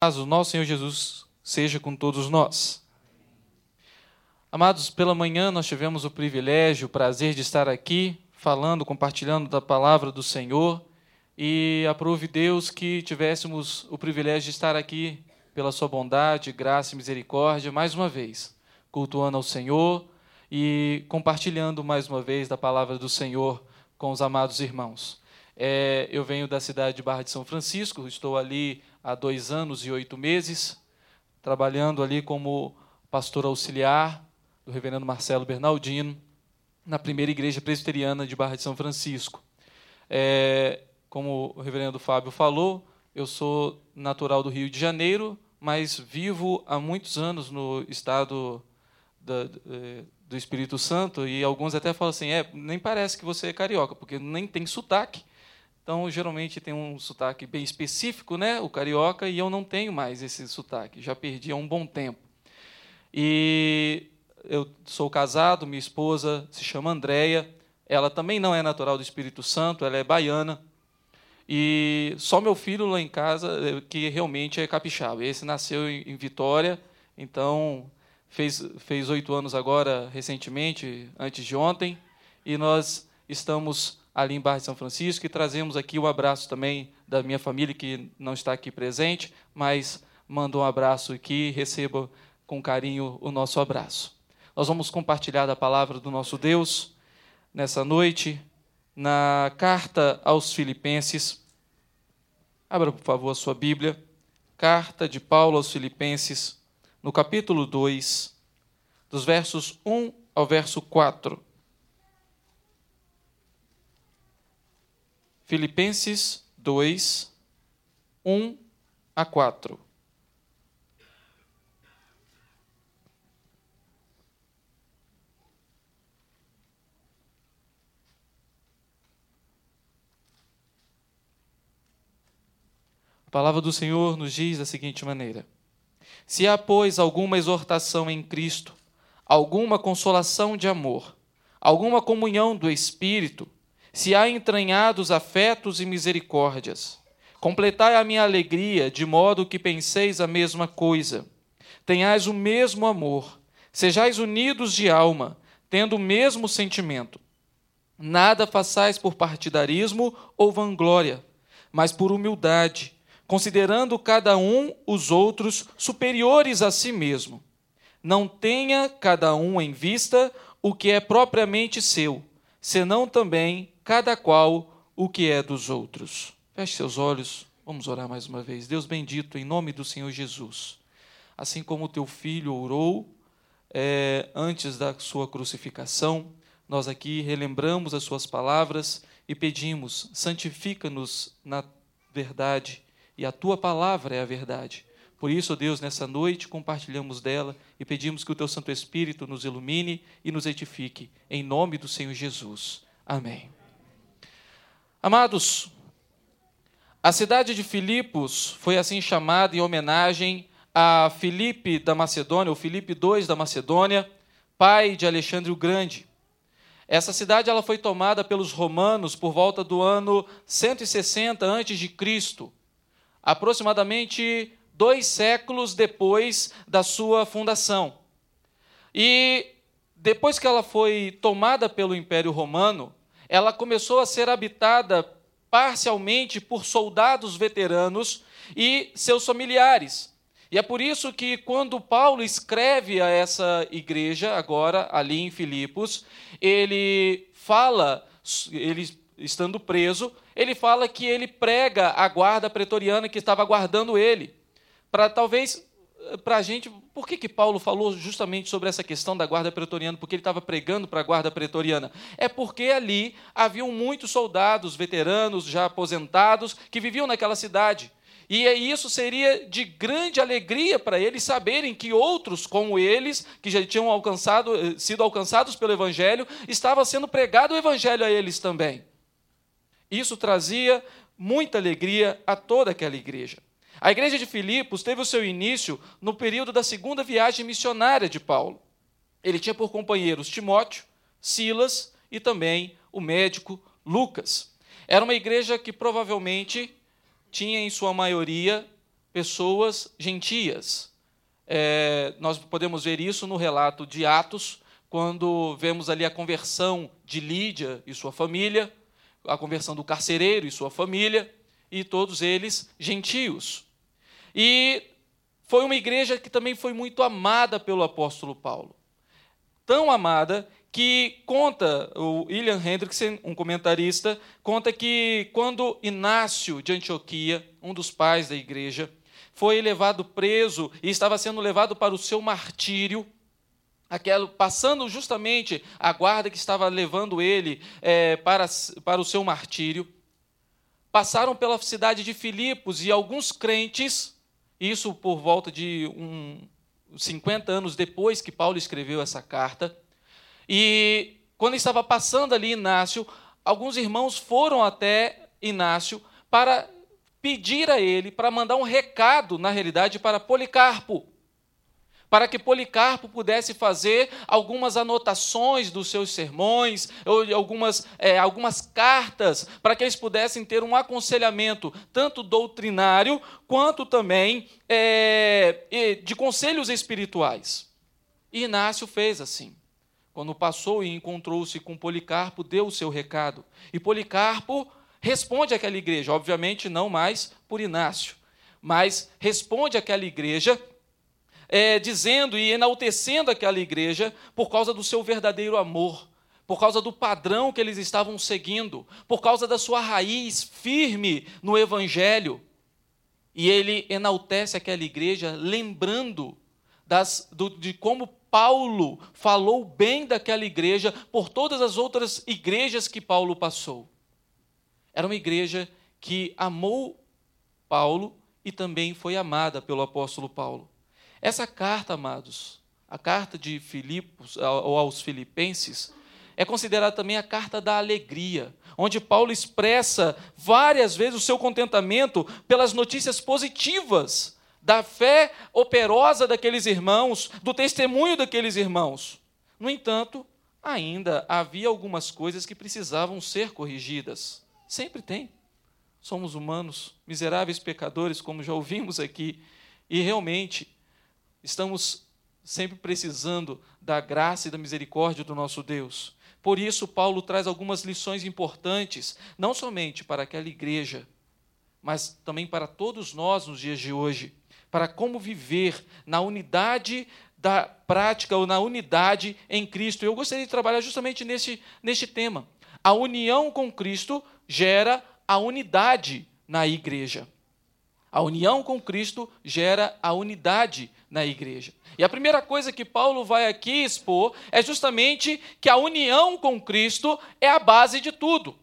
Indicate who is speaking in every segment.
Speaker 1: O nosso Senhor Jesus seja com todos nós. Amados, pela manhã nós tivemos o privilégio, o prazer de estar aqui, falando, compartilhando da palavra do Senhor, e aprove Deus que tivéssemos o privilégio de estar aqui, pela sua bondade, graça e misericórdia, mais uma vez, cultuando ao Senhor e compartilhando mais uma vez da palavra do Senhor com os amados irmãos. Eu venho da cidade de Barra de São Francisco, estou ali há 2 anos e 8 meses, trabalhando ali como pastor auxiliar do reverendo Marcelo Bernardino, na primeira igreja presbiteriana de Barra de São Francisco. Como o reverendo Fábio falou, eu sou natural do Rio de Janeiro, mas vivo há muitos anos no estado do Espírito Santo, e alguns até falam assim, nem parece que você é carioca, porque nem tem sotaque. Então, geralmente tem um sotaque bem específico, né, o carioca, e eu não tenho mais esse sotaque, já perdi há um bom tempo. E eu sou casado, minha esposa se chama Andréia, ela também não é natural do Espírito Santo, ela é baiana, e só meu filho lá em casa, que realmente é capixaba. Esse nasceu em Vitória, então fez 8 anos agora, recentemente, antes de ontem, e nós estamos ali em Barra de São Francisco, e trazemos aqui o abraço também da minha família, que não está aqui presente, mas manda um abraço aqui, receba com carinho o nosso abraço. Nós vamos compartilhar da palavra do nosso Deus nessa noite, na carta aos Filipenses. Abra, por favor, a sua Bíblia. Carta de Paulo aos Filipenses, no capítulo 2, dos versos 1 ao verso 4. Filipenses 2, 1 a 4. A palavra do Senhor nos diz da seguinte maneira: Se há, pois, alguma exortação em Cristo, alguma consolação de amor, alguma comunhão do Espírito, se há entranhados afetos e misericórdias, completai a minha alegria, de modo que penseis a mesma coisa, tenhais o mesmo amor, sejais unidos de alma, tendo o mesmo sentimento. Nada façais por partidarismo ou vanglória, mas por humildade, considerando cada um os outros superiores a si mesmo. Não tenha cada um em vista o que é propriamente seu, senão também cada qual o que é dos outros. Feche seus olhos, vamos orar mais uma vez. Deus bendito, em nome do Senhor Jesus, assim como o teu filho orou antes da sua crucificação, nós aqui relembramos as suas palavras e pedimos, santifica-nos na verdade, e a tua palavra é a verdade. Por isso, Deus, nessa noite compartilhamos dela e pedimos que o teu Santo Espírito nos ilumine e nos edifique, em nome do Senhor Jesus. Amém. Amados, a cidade de Filipos foi assim chamada em homenagem a Filipe da Macedônia, ou Filipe II da Macedônia, pai de Alexandre o Grande. Essa cidade ela foi tomada pelos romanos por volta do ano 160 a.C., aproximadamente 2 séculos depois da sua fundação. E depois que ela foi tomada pelo Império Romano, ela começou a ser habitada parcialmente por soldados veteranos e seus familiares. E é por isso que, quando Paulo escreve a essa igreja, agora ali em Filipos, ele fala, ele estando preso, ele fala que ele prega a guarda pretoriana que estava guardando ele. Para a gente, por que Paulo falou justamente sobre essa questão da guarda pretoriana? Porque ele estava pregando para a guarda pretoriana. É porque ali haviam muitos soldados veteranos, já aposentados, que viviam naquela cidade. E isso seria de grande alegria para eles saberem que outros como eles, que já tinham sido alcançados pelo Evangelho, estava sendo pregado o Evangelho a eles também. Isso trazia muita alegria a toda aquela igreja. A igreja de Filipos teve o seu início no período da segunda viagem missionária de Paulo. Ele tinha por companheiros Timóteo, Silas e também o médico Lucas. Era uma igreja que provavelmente tinha em sua maioria pessoas gentias. Nós podemos ver isso no relato de Atos, quando vemos ali a conversão de Lídia e sua família, a conversão do carcereiro e sua família, e todos eles gentios. E foi uma igreja que também foi muito amada pelo apóstolo Paulo. Tão amada que conta, o William Hendrickson, um comentarista, conta que quando Inácio de Antioquia, um dos pais da igreja, foi levado preso e estava sendo levado para o seu martírio, passando justamente a guarda que estava levando ele para o seu martírio, passaram pela cidade de Filipos e alguns crentes, isso por volta de 50 anos depois que Paulo escreveu essa carta, e quando estava passando ali Inácio, alguns irmãos foram até Inácio para pedir a ele, para mandar um recado, na realidade, para Policarpo, para que Policarpo pudesse fazer algumas anotações dos seus sermões, ou algumas cartas, para que eles pudessem ter um aconselhamento, tanto doutrinário, quanto também de conselhos espirituais. E Inácio fez assim. Quando passou e encontrou-se com Policarpo, deu o seu recado. E Policarpo responde àquela igreja, obviamente não mais por Inácio, mas responde àquela igreja, dizendo e enaltecendo aquela igreja por causa do seu verdadeiro amor, por causa do padrão que eles estavam seguindo, por causa da sua raiz firme no Evangelho. E ele enaltece aquela igreja, lembrando de como Paulo falou bem daquela igreja por todas as outras igrejas que Paulo passou. Era uma igreja que amou Paulo e também foi amada pelo apóstolo Paulo. Essa carta, amados, a carta de Filipos, ou aos Filipenses, é considerada também a carta da alegria, onde Paulo expressa várias vezes o seu contentamento pelas notícias positivas da fé operosa daqueles irmãos, do testemunho daqueles irmãos. No entanto, ainda havia algumas coisas que precisavam ser corrigidas. Sempre tem. Somos humanos, miseráveis pecadores, como já ouvimos aqui, e realmente estamos sempre precisando da graça e da misericórdia do nosso Deus. Por isso, Paulo traz algumas lições importantes, não somente para aquela igreja, mas também para todos nós nos dias de hoje, para como viver na unidade da prática ou na unidade em Cristo. Eu gostaria de trabalhar justamente neste tema. A união com Cristo gera a unidade na igreja. A união com Cristo gera a unidade na igreja. E a primeira coisa que Paulo vai aqui expor é justamente que a união com Cristo é a base de tudo.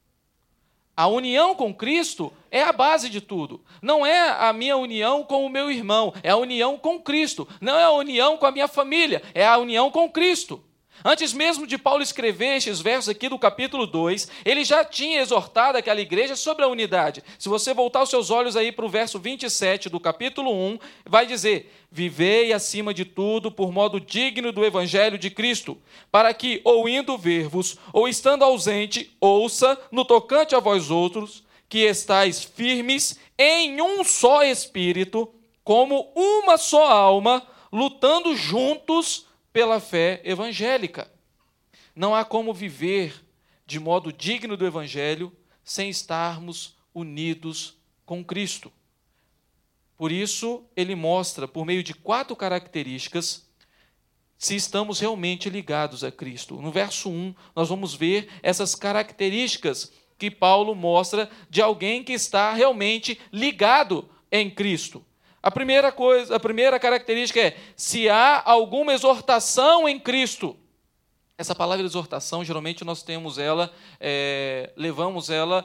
Speaker 1: A união com Cristo é a base de tudo. Não é a minha união com o meu irmão, é a união com Cristo. Não é a união com a minha família, é a união com Cristo. Antes mesmo de Paulo escrever estes versos aqui do capítulo 2, ele já tinha exortado aquela igreja sobre a unidade. Se você voltar os seus olhos aí para o verso 27 do capítulo 1, vai dizer: vivei acima de tudo por modo digno do evangelho de Cristo, para que, ou indo ver-vos, ou estando ausente, ouça, no tocante a vós outros, que estáis firmes em um só espírito, como uma só alma, lutando juntos pela fé evangélica. Não há como viver de modo digno do evangelho sem estarmos unidos com Cristo. Por isso, ele mostra, por meio de 4 características, se estamos realmente ligados a Cristo. No verso 1, nós vamos ver essas características que Paulo mostra de alguém que está realmente ligado em Cristo. A primeira característica é: se há alguma exortação em Cristo. Essa palavra exortação, geralmente nós temos ela, levamos ela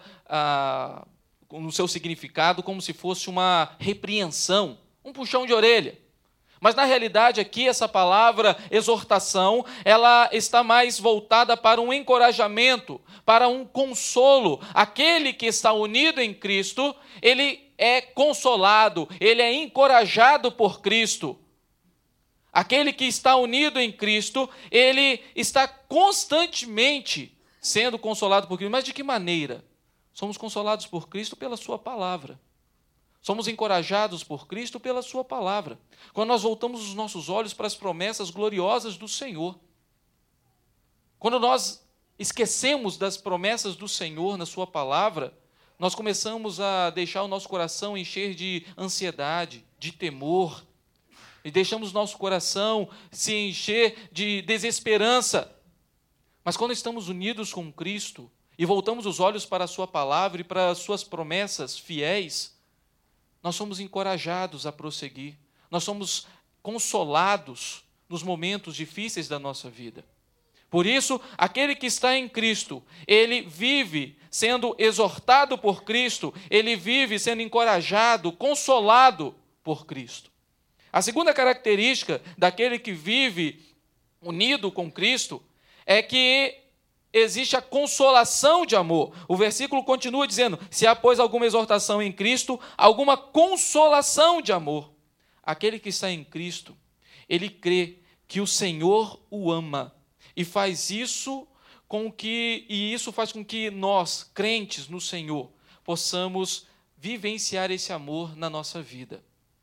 Speaker 1: no seu significado como se fosse uma repreensão, um puxão de orelha. Mas, na realidade, aqui, essa palavra exortação, ela está mais voltada para um encorajamento, para um consolo. Aquele que está unido em Cristo, ele é consolado, ele é encorajado por Cristo. Aquele que está unido em Cristo, ele está constantemente sendo consolado por Cristo. Mas de que maneira? Somos consolados por Cristo pela sua palavra. Somos encorajados por Cristo pela sua palavra. Quando nós voltamos os nossos olhos para as promessas gloriosas do Senhor. Quando nós esquecemos das promessas do Senhor na sua palavra, nós começamos a deixar o nosso coração encher de ansiedade, de temor, e deixamos nosso coração se encher de desesperança. Mas quando estamos unidos com Cristo e voltamos os olhos para a sua palavra e para as suas promessas fiéis, nós somos encorajados a prosseguir. Nós somos consolados nos momentos difíceis da nossa vida. Por isso, aquele que está em Cristo, ele vive sendo exortado por Cristo, ele vive sendo encorajado, consolado por Cristo. A segunda característica daquele que vive unido com Cristo é que existe a consolação de amor. O versículo continua dizendo: se há, pois, alguma exortação em Cristo, alguma consolação de amor. Aquele que está em Cristo, ele crê que o Senhor o ama e faz isso isso faz com que nós, crentes no Senhor, possamos vivenciar esse amor na nossa vida.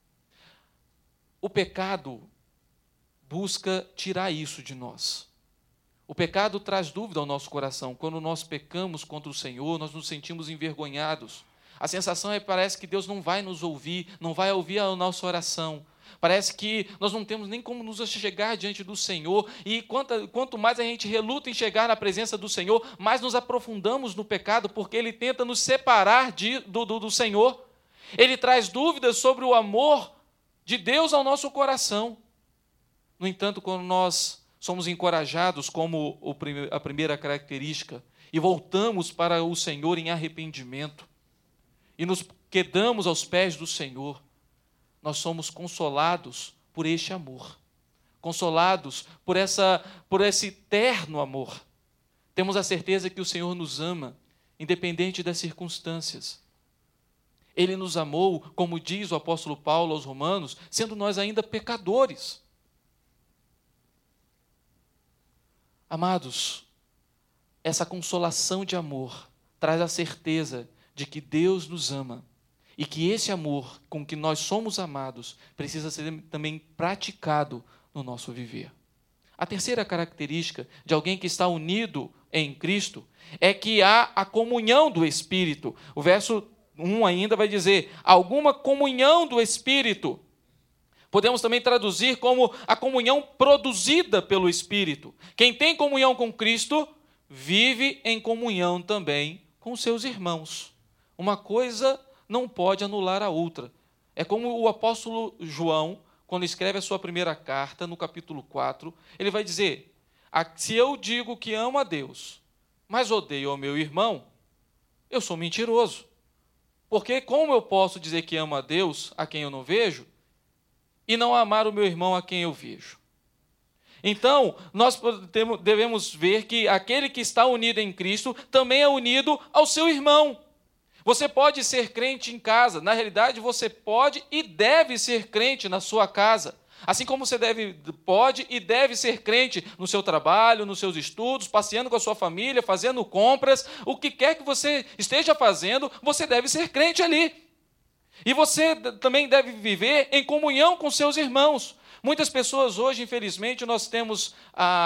Speaker 1: O pecado busca tirar isso de nós. O pecado traz dúvida ao nosso coração. Quando nós pecamos contra o Senhor, nós nos sentimos envergonhados. A sensação é que parece que Deus não vai nos ouvir, não vai ouvir a nossa oração. Parece que nós não temos nem como nos chegar diante do Senhor. E quanto mais a gente reluta em chegar na presença do Senhor, mais nos aprofundamos no pecado, porque Ele tenta nos separar do Senhor. Ele traz dúvidas sobre o amor de Deus ao nosso coração. No entanto, quando nós somos encorajados, como a primeira característica, e voltamos para o Senhor em arrependimento, e nos quedamos aos pés do Senhor, nós somos consolados por este amor, consolados por esse terno amor. Temos a certeza que o Senhor nos ama, independente das circunstâncias. Ele nos amou, como diz o apóstolo Paulo aos Romanos, sendo nós ainda pecadores. Amados, essa consolação de amor traz a certeza de que Deus nos ama e que esse amor com que nós somos amados precisa ser também praticado no nosso viver. A terceira característica de alguém que está unido em Cristo é que há a comunhão do Espírito. O verso 1 ainda vai dizer: alguma comunhão do Espírito. Podemos também traduzir como a comunhão produzida pelo Espírito. Quem tem comunhão com Cristo, vive em comunhão também com seus irmãos. Uma coisa não pode anular a outra. É como o apóstolo João, quando escreve a sua primeira carta, no capítulo 4, ele vai dizer: se eu digo que amo a Deus, mas odeio ao meu irmão, eu sou mentiroso. Porque como eu posso dizer que amo a Deus, a quem eu não vejo, e não amar o meu irmão a quem eu vejo? Então, nós devemos ver que aquele que está unido em Cristo também é unido ao seu irmão. Você pode ser crente em casa. Na realidade, você pode e deve ser crente na sua casa. Assim como você pode e deve ser crente no seu trabalho, nos seus estudos, passeando com a sua família, fazendo compras, o que quer que você esteja fazendo, você deve ser crente ali. E você também deve viver em comunhão com seus irmãos. Muitas pessoas hoje, infelizmente, nós temos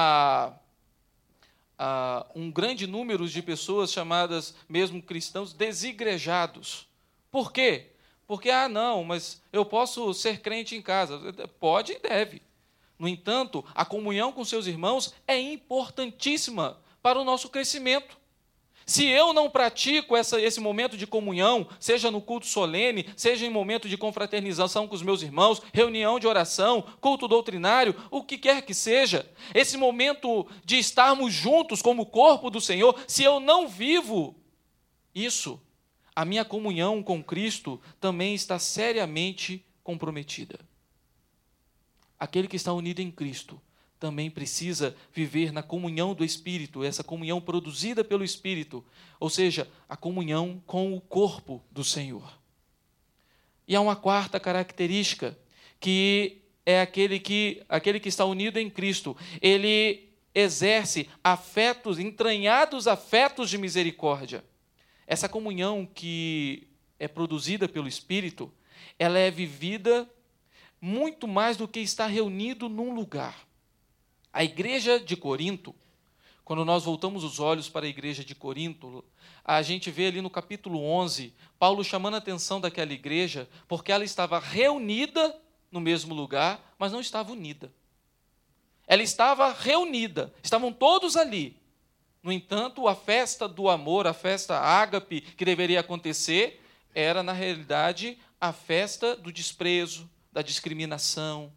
Speaker 1: um grande número de pessoas chamadas mesmo cristãos desigrejados. Por quê? Porque, não, mas eu posso ser crente em casa. Pode e deve. No entanto, a comunhão com seus irmãos é importantíssima para o nosso crescimento. Se eu não pratico esse momento de comunhão, seja no culto solene, seja em momento de confraternização com os meus irmãos, reunião de oração, culto doutrinário, o que quer que seja, esse momento de estarmos juntos como corpo do Senhor, se eu não vivo isso, a minha comunhão com Cristo também está seriamente comprometida. Aquele que está unido em Cristo também precisa viver na comunhão do Espírito, essa comunhão produzida pelo Espírito, ou seja, a comunhão com o corpo do Senhor. E há uma quarta característica, que é aquele que está unido em Cristo, ele exerce entranhados afetos de misericórdia. Essa comunhão que é produzida pelo Espírito, ela é vivida muito mais do que estar reunido num lugar. A igreja de Corinto, quando nós voltamos os olhos para a igreja de Corinto, a gente vê ali no capítulo 11, Paulo chamando a atenção daquela igreja, porque ela estava reunida no mesmo lugar, mas não estava unida. Ela estava reunida, estavam todos ali. No entanto, a festa do amor, a festa ágape que deveria acontecer, era, na realidade, a festa do desprezo, da discriminação,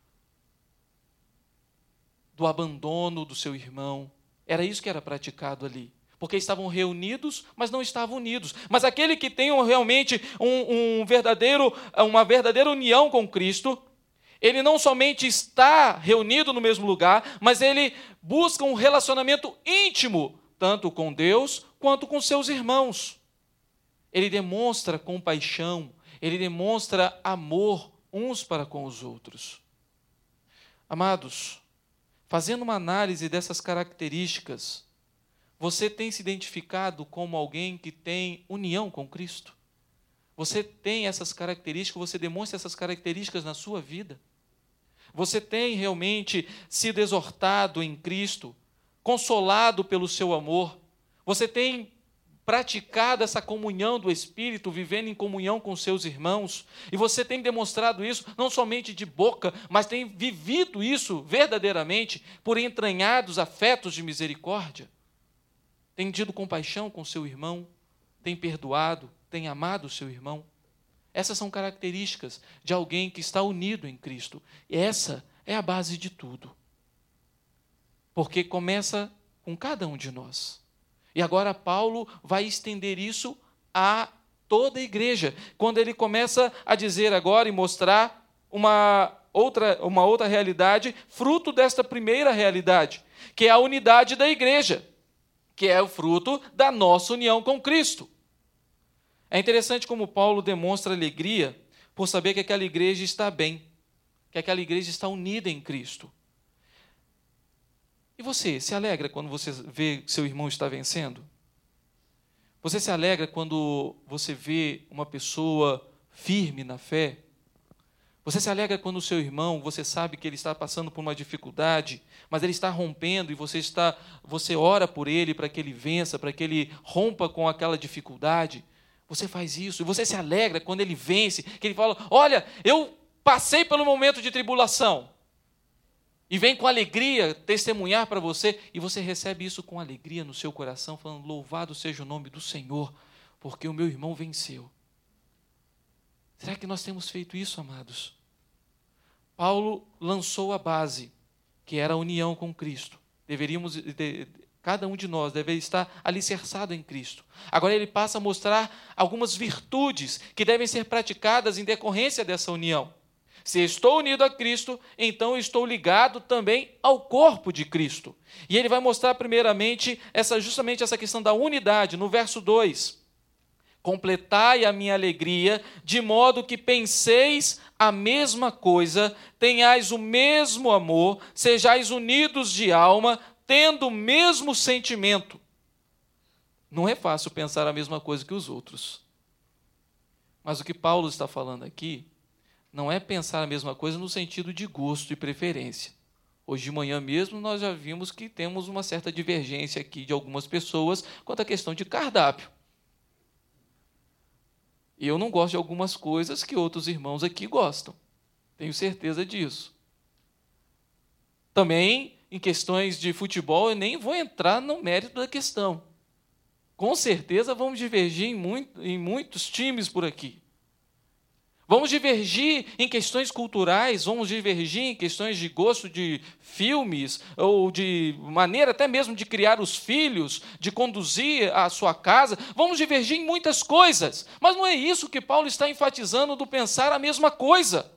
Speaker 1: do abandono do seu irmão. Era isso que era praticado ali. Porque estavam reunidos, mas não estavam unidos. Mas aquele que tem realmente uma verdadeira união com Cristo, ele não somente está reunido no mesmo lugar, mas ele busca um relacionamento íntimo, tanto com Deus quanto com seus irmãos. Ele demonstra compaixão, ele demonstra amor uns para com os outros. Amados, fazendo uma análise dessas características, você tem se identificado como alguém que tem união com Cristo? Você tem essas características, você demonstra essas características na sua vida? Você tem realmente sido exortado em Cristo, consolado pelo seu amor? Você tem praticado essa comunhão do Espírito, vivendo em comunhão com seus irmãos? E você tem demonstrado isso, não somente de boca, mas tem vivido isso verdadeiramente por entranhados afetos de misericórdia? Tem tido compaixão com seu irmão? Tem perdoado? Tem amado o seu irmão? Essas são características de alguém que está unido em Cristo. E essa é a base de tudo. Porque começa com cada um de nós. E agora Paulo vai estender isso a toda a igreja, quando ele começa a dizer agora e mostrar uma outra realidade, fruto desta primeira realidade, que é a unidade da igreja, que é o fruto da nossa união com Cristo. É interessante como Paulo demonstra alegria por saber que aquela igreja está bem, que aquela igreja está unida em Cristo. E você se alegra quando você vê que seu irmão está vencendo? Você se alegra quando você vê uma pessoa firme na fé? Você se alegra quando o seu irmão, você sabe que ele está passando por uma dificuldade, mas ele está rompendo e você ora por ele para que ele vença, para que ele rompa com aquela dificuldade? Você faz isso e você se alegra quando ele vence, que ele fala: olha, eu passei pelo momento de tribulação. E vem com alegria testemunhar para você, e você recebe isso com alegria no seu coração, falando: louvado seja o nome do Senhor, porque o meu irmão venceu. Será que nós temos feito isso, amados? Paulo lançou a base, que era a união com Cristo. Cada um de nós deve estar alicerçado em Cristo. Agora ele passa a mostrar algumas virtudes que devem ser praticadas em decorrência dessa união. Se estou unido a Cristo, então estou ligado também ao corpo de Cristo. E ele vai mostrar primeiramente justamente essa questão da unidade, no verso 2. Completai a minha alegria, de modo que penseis a mesma coisa, tenhais o mesmo amor, sejais unidos de alma, tendo o mesmo sentimento. Não é fácil pensar a mesma coisa que os outros. Mas o que Paulo está falando aqui não é pensar a mesma coisa no sentido de gosto e preferência. Hoje de manhã mesmo nós já vimos que temos uma certa divergência aqui de algumas pessoas quanto à questão de cardápio. E eu não gosto de algumas coisas que outros irmãos aqui gostam. Tenho certeza disso. Também, em questões de futebol, eu nem vou entrar no mérito da questão. Com certeza vamos divergir em muitos times por aqui. Vamos divergir em questões culturais, vamos divergir em questões de gosto de filmes, ou de maneira até mesmo de criar os filhos, de conduzir a sua casa. Vamos divergir em muitas coisas, mas não é isso que Paulo está enfatizando do pensar a mesma coisa.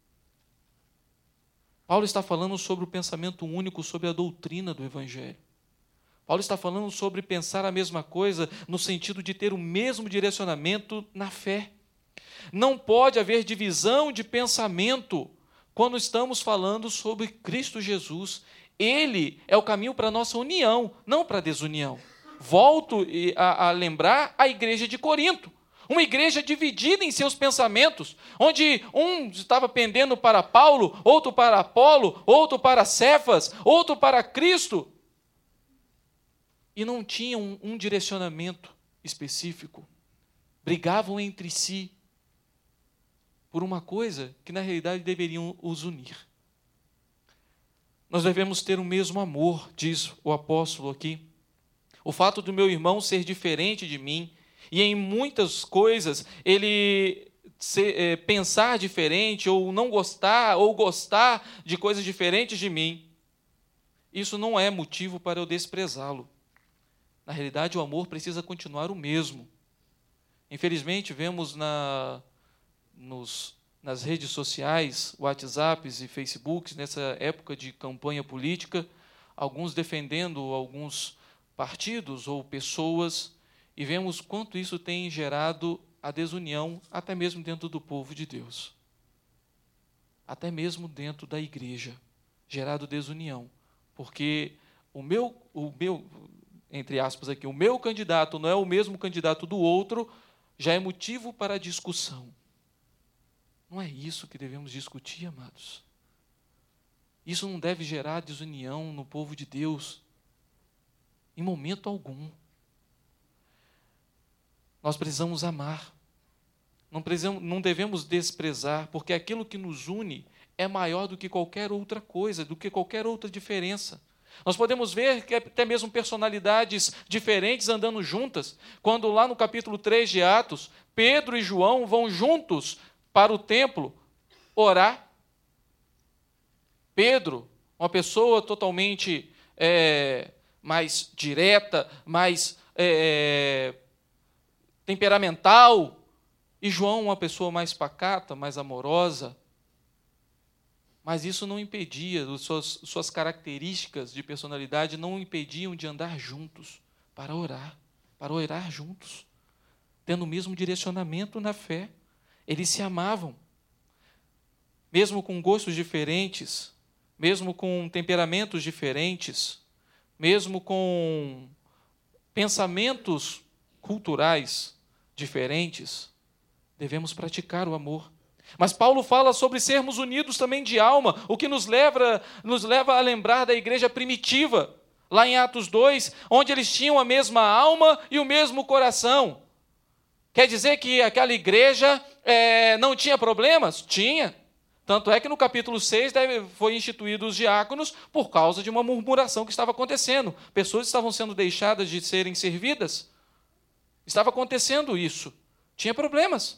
Speaker 1: Paulo está falando sobre o pensamento único, sobre a doutrina do Evangelho. Paulo está falando sobre pensar a mesma coisa no sentido de ter o mesmo direcionamento na fé. Não pode haver divisão de pensamento quando estamos falando sobre Cristo Jesus. Ele é o caminho para a nossa união, não para a desunião. Volto a lembrar a igreja de Corinto. Uma igreja dividida em seus pensamentos, onde um estava pendendo para Paulo, outro para Apolo, outro para Cefas, outro para Cristo. E não tinham um direcionamento específico. Brigavam entre si por uma coisa que na realidade deveriam os unir. Nós devemos ter o mesmo amor, diz o apóstolo aqui. O fato do meu irmão ser diferente de mim, e em muitas coisas ele pensar diferente, ou não gostar, ou gostar de coisas diferentes de mim, isso não é motivo para eu desprezá-lo. Na realidade, o amor precisa continuar o mesmo. Infelizmente, vemos nas redes sociais, WhatsApps e Facebooks, nessa época de campanha política, alguns defendendo alguns partidos ou pessoas, e vemos quanto isso tem gerado a desunião, até mesmo dentro do povo de Deus. Até mesmo dentro da igreja, gerado desunião. Porque o meu, entre aspas aqui, o meu candidato não é o mesmo candidato do outro, já é motivo para discussão. Não é isso que devemos discutir, amados. Isso não deve gerar desunião no povo de Deus, em momento algum. Nós precisamos amar. Não devemos desprezar, porque aquilo que nos une é maior do que qualquer outra coisa, do que qualquer outra diferença. Nós podemos ver que até mesmo personalidades diferentes andando juntas, quando lá no capítulo 3 de Atos, Pedro e João vão juntos para o templo orar. Pedro, uma pessoa totalmente mais direta, mais temperamental, e João, uma pessoa mais pacata, mais amorosa. Mas isso não impedia, suas características de personalidade não impediam de andar juntos para orar juntos, tendo o mesmo direcionamento na fé. Eles se amavam, mesmo com gostos diferentes, mesmo com temperamentos diferentes, mesmo com pensamentos culturais diferentes, devemos praticar o amor. Mas Paulo fala sobre sermos unidos também de alma, o que nos leva a lembrar da igreja primitiva, lá em Atos 2, onde eles tinham a mesma alma e o mesmo coração. Quer dizer que aquela igreja não tinha problemas? Tinha. Tanto é que no capítulo 6 foi instituído os diáconos por causa de uma murmuração que estava acontecendo. Pessoas estavam sendo deixadas de serem servidas. Estava acontecendo isso. Tinha problemas.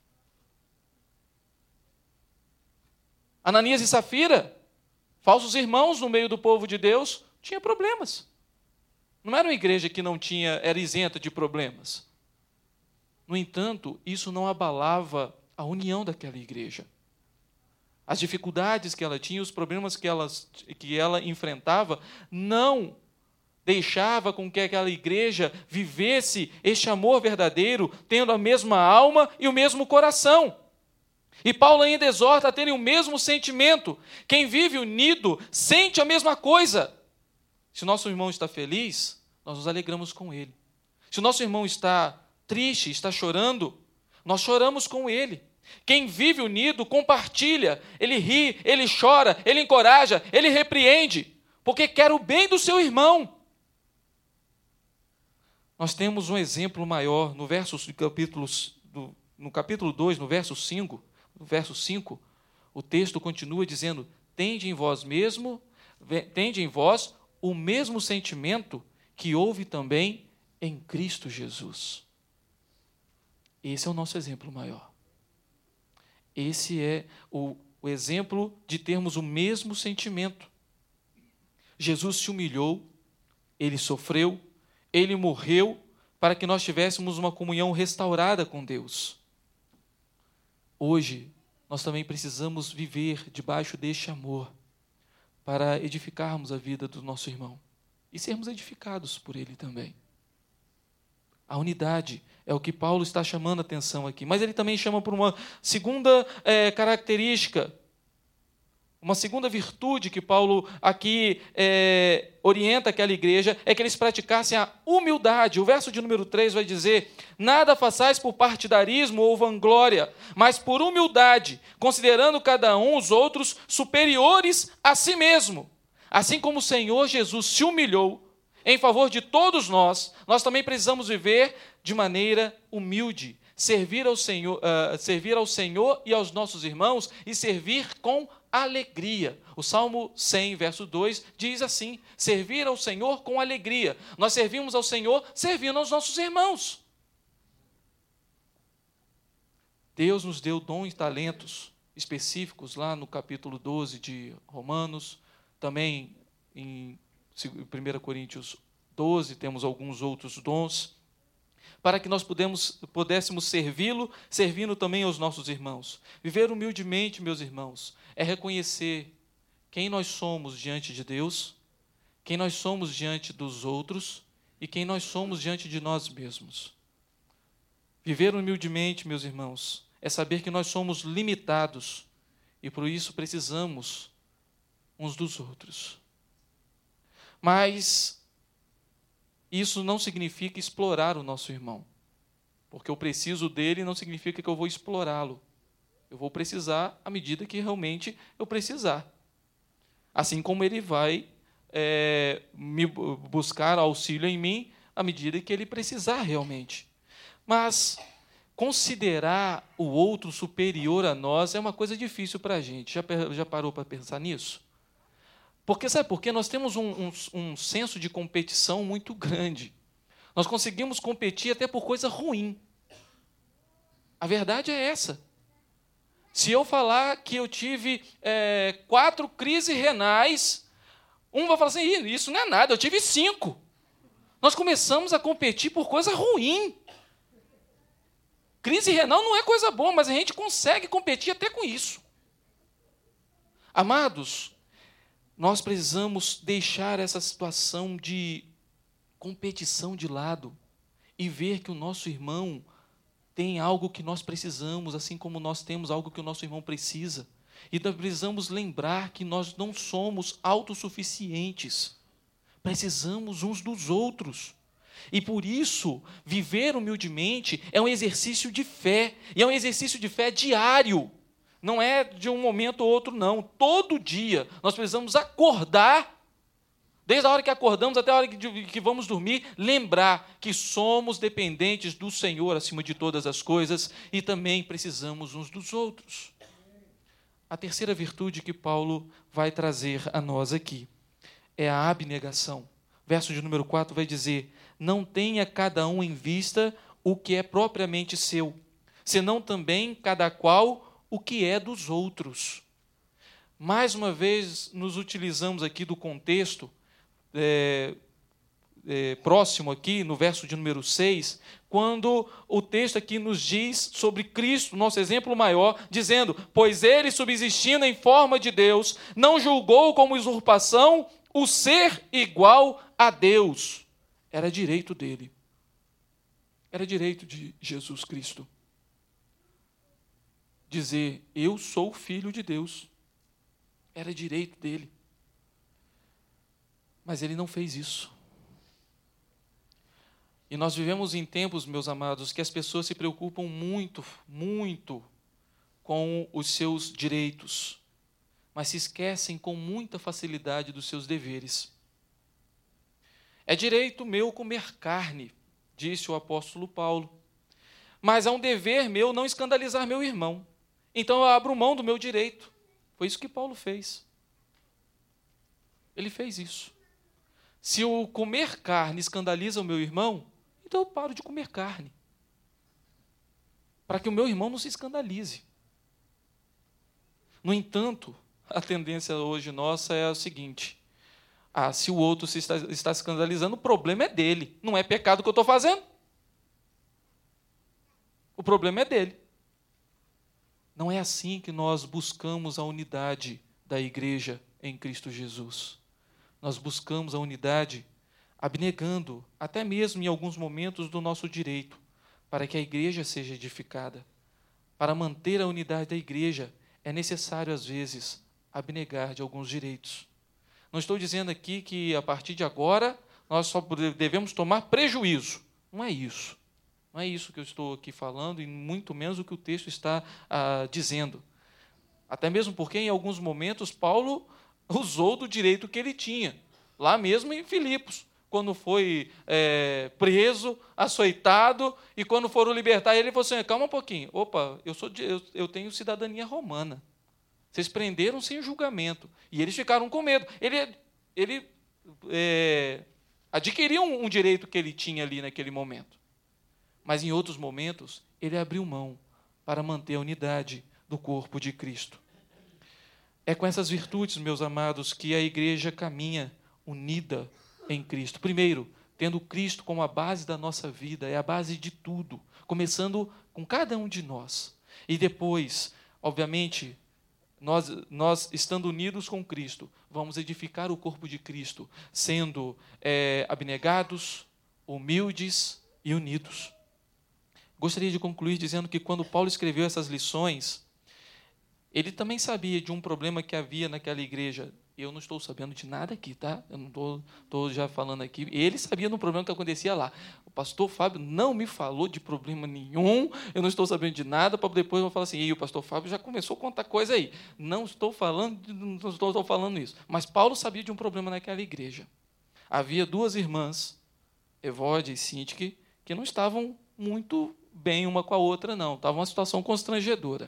Speaker 1: Ananias e Safira, falsos irmãos no meio do povo de Deus, tinha problemas. Não era uma igreja que era isenta de problemas. No entanto, isso não abalava a união daquela igreja. As dificuldades que ela tinha, os problemas que ela enfrentava, não deixava com que aquela igreja vivesse este amor verdadeiro, tendo a mesma alma e o mesmo coração. E Paulo ainda exorta a terem o mesmo sentimento. Quem vive unido sente a mesma coisa. Se o nosso irmão está feliz, nós nos alegramos com ele. Se o nosso irmão está triste, está chorando, nós choramos com ele. Quem vive unido compartilha, ele ri, ele chora, ele encoraja, ele repreende, porque quer o bem do seu irmão. Nós temos um exemplo maior no capítulo 2, no verso 5. No verso 5, o texto continua dizendo: tende em vós o mesmo sentimento que houve também em Cristo Jesus. Esse é o nosso exemplo maior. Esse é o exemplo de termos o mesmo sentimento. Jesus se humilhou, ele sofreu, ele morreu para que nós tivéssemos uma comunhão restaurada com Deus. Hoje, nós também precisamos viver debaixo deste amor para edificarmos a vida do nosso irmão e sermos edificados por ele também. A unidade é o que Paulo está chamando a atenção aqui, mas ele também chama por uma segunda característica, Uma segunda virtude que Paulo aqui orienta aquela igreja é que eles praticassem a humildade. O verso de número 3 vai dizer: nada façais por partidarismo ou vanglória, mas por humildade, considerando cada um os outros superiores a si mesmo. Assim como o Senhor Jesus se humilhou em favor de todos nós, nós também precisamos viver de maneira humilde, servir ao Senhor e aos nossos irmãos e servir com alegria. O Salmo 100, verso 2, diz assim: servir ao Senhor com alegria. Nós servimos ao Senhor servindo aos nossos irmãos. Deus nos deu dons e talentos específicos lá no capítulo 12 de Romanos, também em 1 Coríntios 12, temos alguns outros dons, para que nós pudéssemos servi-lo, servindo também aos nossos irmãos. Viver humildemente, meus irmãos, é reconhecer quem nós somos diante de Deus, quem nós somos diante dos outros e quem nós somos diante de nós mesmos. Viver humildemente, meus irmãos, é saber que nós somos limitados e por isso precisamos uns dos outros. Mas isso não significa explorar o nosso irmão, porque eu preciso dele não significa que eu vou explorá-lo. Eu vou precisar à medida que realmente eu precisar. Assim como ele vai me buscar auxílio em mim à medida que ele precisar realmente. Mas considerar o outro superior a nós é uma coisa difícil para a gente. Já parou para pensar nisso? Porque, sabe por quê? Nós temos um senso de competição muito grande. Nós conseguimos competir até por coisa ruim. A verdade é essa. Se eu falar que eu tive 4 crises renais, um vai falar assim: isso não é nada, eu tive 5. Nós começamos a competir por coisa ruim. Crise renal não é coisa boa, mas a gente consegue competir até com isso. Amados, nós precisamos deixar essa situação de competição de lado e ver que o nosso irmão tem algo que nós precisamos, assim como nós temos algo que o nosso irmão precisa. E nós precisamos lembrar que nós não somos autossuficientes. Precisamos uns dos outros. E por isso, viver humildemente é um exercício de fé. E é um exercício de fé diário. Não é de um momento ou outro, não. Todo dia nós precisamos acordar, desde a hora que acordamos até a hora que vamos dormir, lembrar que somos dependentes do Senhor acima de todas as coisas e também precisamos uns dos outros. A terceira virtude que Paulo vai trazer a nós aqui é a abnegação. Verso de número 4 vai dizer: não tenha cada um em vista o que é propriamente seu, senão também cada qual o que é dos outros. Mais uma vez, nos utilizamos aqui do contexto próximo aqui, no verso de número 6, quando o texto aqui nos diz sobre Cristo, nosso exemplo maior, dizendo: pois ele, subsistindo em forma de Deus, não julgou como usurpação o ser igual a Deus. Era direito dele. Era direito de Jesus Cristo dizer: eu sou filho de Deus. Era direito dele. Mas ele não fez isso. E nós vivemos em tempos, meus amados, que as pessoas se preocupam muito, muito com os seus direitos, mas se esquecem com muita facilidade dos seus deveres. É direito meu comer carne, disse o apóstolo Paulo, mas é um dever meu não escandalizar meu irmão. Então eu abro mão do meu direito. Foi isso que Paulo fez. Ele fez isso. Se o comer carne escandaliza o meu irmão, então eu paro de comer carne, para que o meu irmão não se escandalize. No entanto, a tendência hoje nossa é a seguinte: se o outro está escandalizando, o problema é dele, não é pecado que eu estou fazendo. O problema é dele. Não é assim que nós buscamos a unidade da igreja em Cristo Jesus. Nós buscamos a unidade abnegando, até mesmo em alguns momentos, do nosso direito, para que a igreja seja edificada. Para manter a unidade da igreja, é necessário, às vezes, abnegar de alguns direitos. Não estou dizendo aqui que, a partir de agora, nós só devemos tomar prejuízo. Não é isso. Não é isso que eu estou aqui falando, e muito menos o que o texto está dizendo. Até mesmo porque, em alguns momentos, Paulo usou do direito que ele tinha, lá mesmo em Filipos, quando foi preso, açoitado, e quando foram libertar ele, falou assim: calma um pouquinho, opa, eu tenho cidadania romana. Vocês prenderam sem julgamento. E eles ficaram com medo. Ele adquiriu um direito que ele tinha ali naquele momento. Mas, em outros momentos, ele abriu mão para manter a unidade do corpo de Cristo. É com essas virtudes, meus amados, que a igreja caminha unida em Cristo. Primeiro, tendo Cristo como a base da nossa vida, é a base de tudo, começando com cada um de nós. E depois, obviamente, nós estando unidos com Cristo, vamos edificar o corpo de Cristo, sendo abnegados, humildes e unidos. Gostaria de concluir dizendo que, quando Paulo escreveu essas lições, ele também sabia de um problema que havia naquela igreja. Eu não estou sabendo de nada aqui, tá? Eu não estou já falando aqui. Ele sabia do problema que acontecia lá. O pastor Fábio não me falou de problema nenhum, eu não estou sabendo de nada, para depois eu falar assim: e o pastor Fábio já começou a contar coisa aí. Não estou falando isso. Mas Paulo sabia de um problema naquela igreja. Havia duas irmãs, Evódia e Sintique, que não estavam muito bem uma com a outra, não. Estava uma situação constrangedora.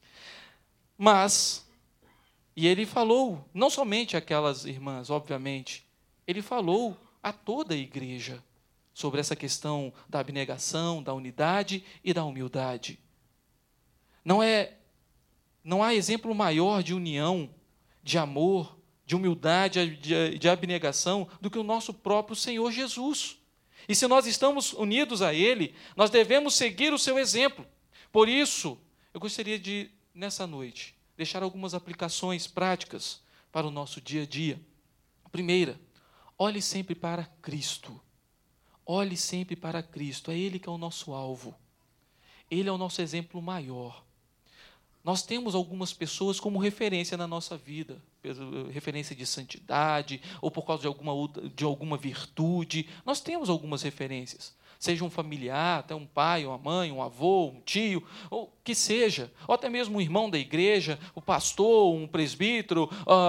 Speaker 1: Mas, e ele falou, não somente àquelas irmãs, obviamente, ele falou a toda a igreja sobre essa questão da abnegação, da unidade e da humildade. Não há exemplo maior de união, de amor, de humildade, de abnegação, do que o nosso próprio Senhor Jesus. E se nós estamos unidos a Ele, nós devemos seguir o seu exemplo. Por isso, eu gostaria de, nessa noite, deixar algumas aplicações práticas para o nosso dia a dia. Primeira, olhe sempre para Cristo. Olhe sempre para Cristo. É Ele que é o nosso alvo. Ele é o nosso exemplo maior. Nós temos algumas pessoas como referência na nossa vida, referência de santidade, ou por causa de alguma virtude. Nós temos algumas referências, seja um familiar, até um pai, uma mãe, um avô, um tio, ou que seja, ou até mesmo um irmão da igreja, o pastor, um presbítero,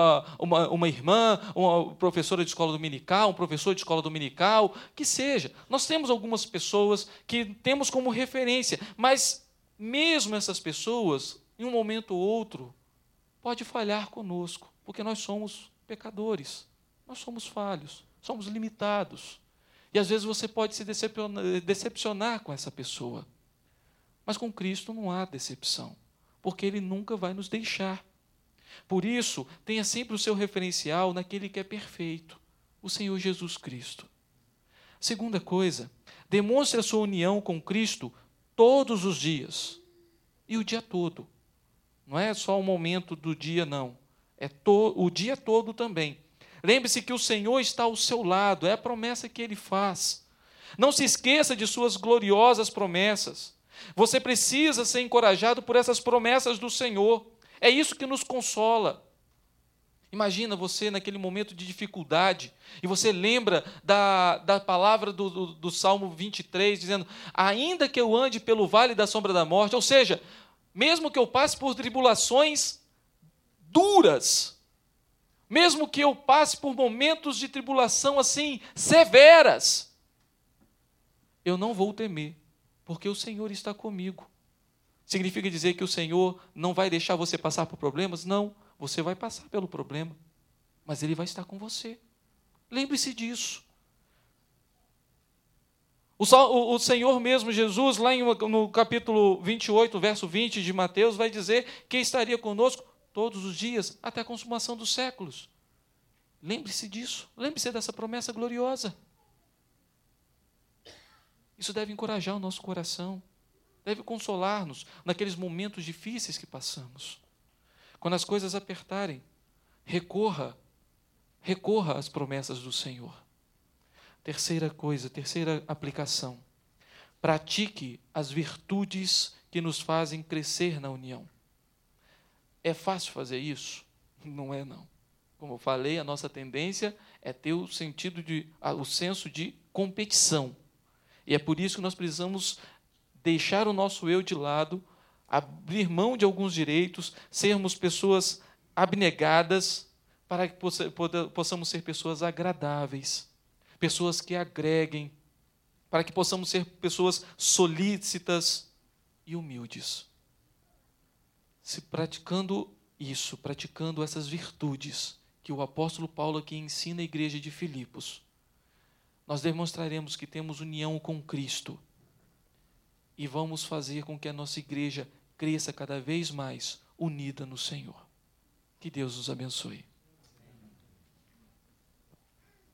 Speaker 1: uma irmã, uma professora de escola dominical, um professor de escola dominical, que seja. Nós temos algumas pessoas que temos como referência, mas mesmo essas pessoas, em um momento ou outro, pode falhar conosco, porque nós somos pecadores, nós somos falhos, somos limitados. E às vezes você pode se decepcionar com essa pessoa. Mas com Cristo não há decepção, porque Ele nunca vai nos deixar. Por isso, tenha sempre o seu referencial naquele que é perfeito, o Senhor Jesus Cristo. Segunda coisa, demonstre a sua união com Cristo todos os dias, e o dia todo. Não é só o momento do dia, não. É o dia todo também. Lembre-se que o Senhor está ao seu lado, é a promessa que Ele faz. Não se esqueça de suas gloriosas promessas. Você precisa ser encorajado por essas promessas do Senhor. É isso que nos consola. Imagina você naquele momento de dificuldade, e você lembra da palavra do Salmo 23, dizendo: ainda que eu ande pelo vale da sombra da morte, ou seja, mesmo que eu passe por tribulações duras, mesmo que eu passe por momentos de tribulação assim, severas, eu não vou temer, porque o Senhor está comigo. Significa dizer que o Senhor não vai deixar você passar por problemas? Não, você vai passar pelo problema, mas Ele vai estar com você. Lembre-se disso. O Senhor mesmo, Jesus, lá no capítulo 28, verso 20 de Mateus, vai dizer que estaria conosco todos os dias, até a consumação dos séculos. Lembre-se disso, lembre-se dessa promessa gloriosa. Isso deve encorajar o nosso coração, deve consolar-nos naqueles momentos difíceis que passamos. Quando as coisas apertarem, recorra às promessas do Senhor. Terceira aplicação. Pratique as virtudes que nos fazem crescer na união. É fácil fazer isso? Não é, não. Como eu falei, a nossa tendência é ter o senso de competição. E é por isso que nós precisamos deixar o nosso eu de lado, abrir mão de alguns direitos, sermos pessoas abnegadas, para que possamos ser pessoas agradáveis, pessoas que agreguem, para que possamos ser pessoas solícitas e humildes. Se praticando isso, praticando essas virtudes que o apóstolo Paulo aqui ensina à igreja de Filipos, nós demonstraremos que temos união com Cristo e vamos fazer com que a nossa igreja cresça cada vez mais unida no Senhor. Que Deus nos abençoe.